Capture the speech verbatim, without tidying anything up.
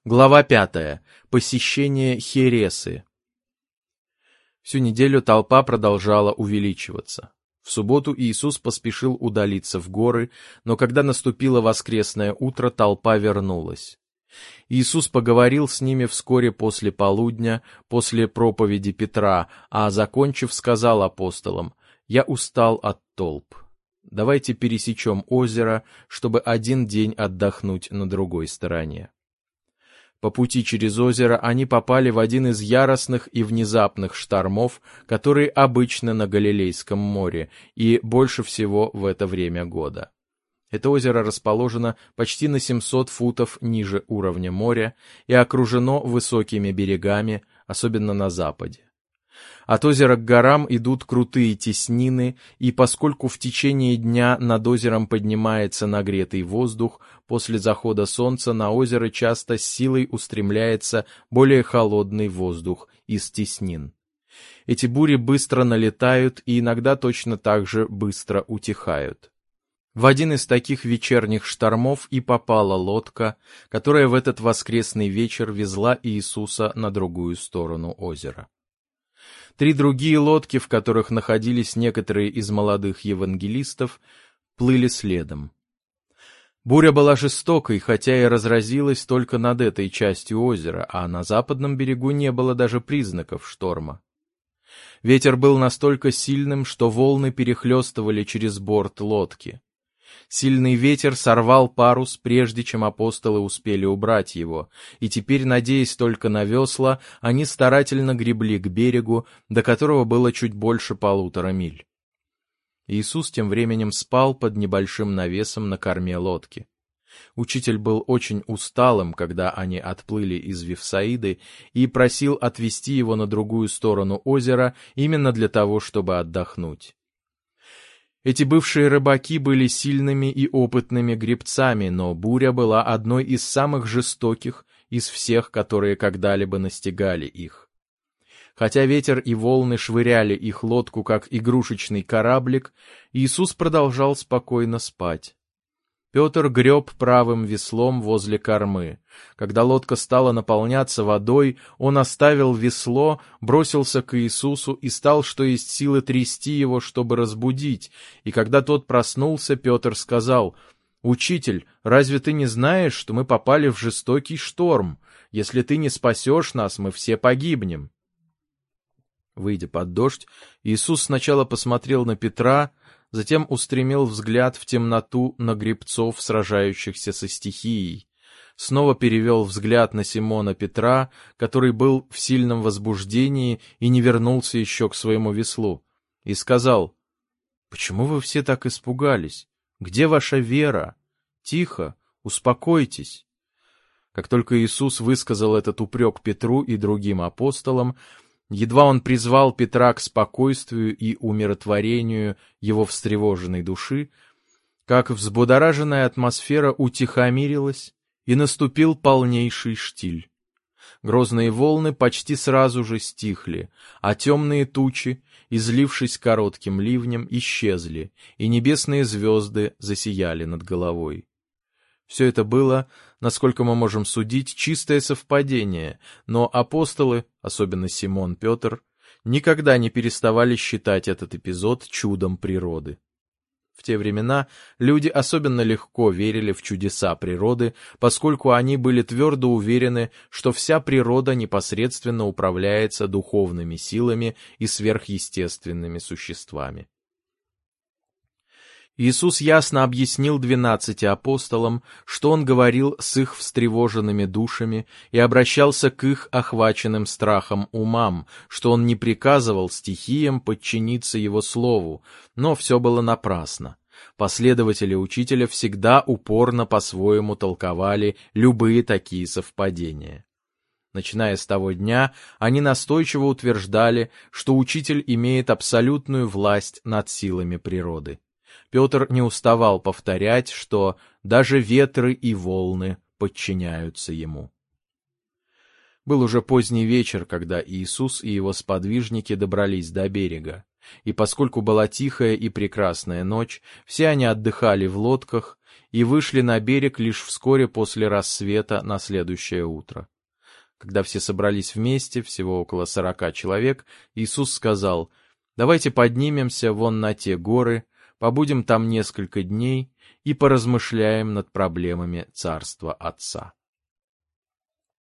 Глава пятая. Посещение Хересы. Всю неделю толпа продолжала увеличиваться. В субботу Иисус поспешил удалиться в горы, но когда наступило воскресное утро, толпа вернулась. Иисус поговорил с ними вскоре после полудня, после проповеди Петра, а, закончив, сказал апостолам: «Я устал от толп. Давайте пересечем озеро, чтобы один день отдохнуть на другой стороне». По пути через озеро они попали в один из яростных и внезапных штормов, которые обычны на Галилейском море, и больше всего в это время года. Это озеро расположено почти на семьсот футов ниже уровня моря и окружено высокими берегами, особенно на западе. От озера к горам идут крутые теснины, и поскольку в течение дня над озером поднимается нагретый воздух, после захода солнца на озеро часто с силой устремляется более холодный воздух из теснин. Эти бури быстро налетают и иногда точно так же быстро утихают. В один из таких вечерних штормов и попала лодка, которая в этот воскресный вечер везла Иисуса на другую сторону озера. Три другие лодки, в которых находились некоторые из молодых евангелистов, плыли следом. Буря была жестокой, хотя и разразилась только над этой частью озера, а на западном берегу не было даже признаков шторма. Ветер был настолько сильным, что волны перехлестывали через борт лодки. Сильный ветер сорвал парус, прежде чем апостолы успели убрать его, и теперь, надеясь только на весла, они старательно гребли к берегу, до которого было чуть больше полутора миль. Иисус тем временем спал под небольшим навесом на корме лодки. Учитель был очень усталым, когда они отплыли из Вифсаиды, и просил отвезти его на другую сторону озера именно для того, чтобы отдохнуть. Эти бывшие рыбаки были сильными и опытными гребцами, но буря была одной из самых жестоких из всех, которые когда-либо настигали их. Хотя ветер и волны швыряли их лодку, как игрушечный кораблик, Иисус продолжал спокойно спать. Петр греб правым веслом возле кормы. Когда лодка стала наполняться водой, он оставил весло, бросился к Иисусу и стал, что есть силы, трясти его, чтобы разбудить. И когда тот проснулся, Петр сказал: «Учитель, разве ты не знаешь, что мы попали в жестокий шторм? Если ты не спасешь нас, мы все погибнем». Выйдя под дождь, Иисус сначала посмотрел на Петра, затем устремил взгляд в темноту на гребцов, сражающихся со стихией, снова перевел взгляд на Симона Петра, который был в сильном возбуждении и не вернулся еще к своему веслу, и сказал: «Почему вы все так испугались? Где ваша вера? Тихо, успокойтесь». Как только Иисус высказал этот упрек Петру и другим апостолам, едва он призвал Петра к спокойствию и умиротворению его встревоженной души, как взбудораженная атмосфера утихомирилась, и наступил полнейший штиль. Грозные волны почти сразу же стихли, а темные тучи, излившись коротким ливнем, исчезли, и небесные звезды засияли над головой. Все это было, насколько мы можем судить, чистое совпадение, но апостолы, особенно Симон Петр, никогда не переставали считать этот эпизод чудом природы. В те времена люди особенно легко верили в чудеса природы, поскольку они были твердо уверены, что вся природа непосредственно управляется духовными силами и сверхъестественными существами. Иисус ясно объяснил двенадцати апостолам, что Он говорил с их встревоженными душами и обращался к их охваченным страхом умам, что Он не приказывал стихиям подчиниться Его слову, но все было напрасно. Последователи учителя всегда упорно по-своему толковали любые такие совпадения. Начиная с того дня, они настойчиво утверждали, что учитель имеет абсолютную власть над силами природы. Петр не уставал повторять, что даже ветры и волны подчиняются ему. Был уже поздний вечер, когда Иисус и его сподвижники добрались до берега, и поскольку была тихая и прекрасная ночь, все они отдыхали в лодках, и вышли на берег лишь вскоре после рассвета на следующее утро. Когда все собрались вместе, всего около сорока человек, Иисус сказал: «Давайте поднимемся вон на те горы, побудем там несколько дней и поразмышляем над проблемами Царства Отца».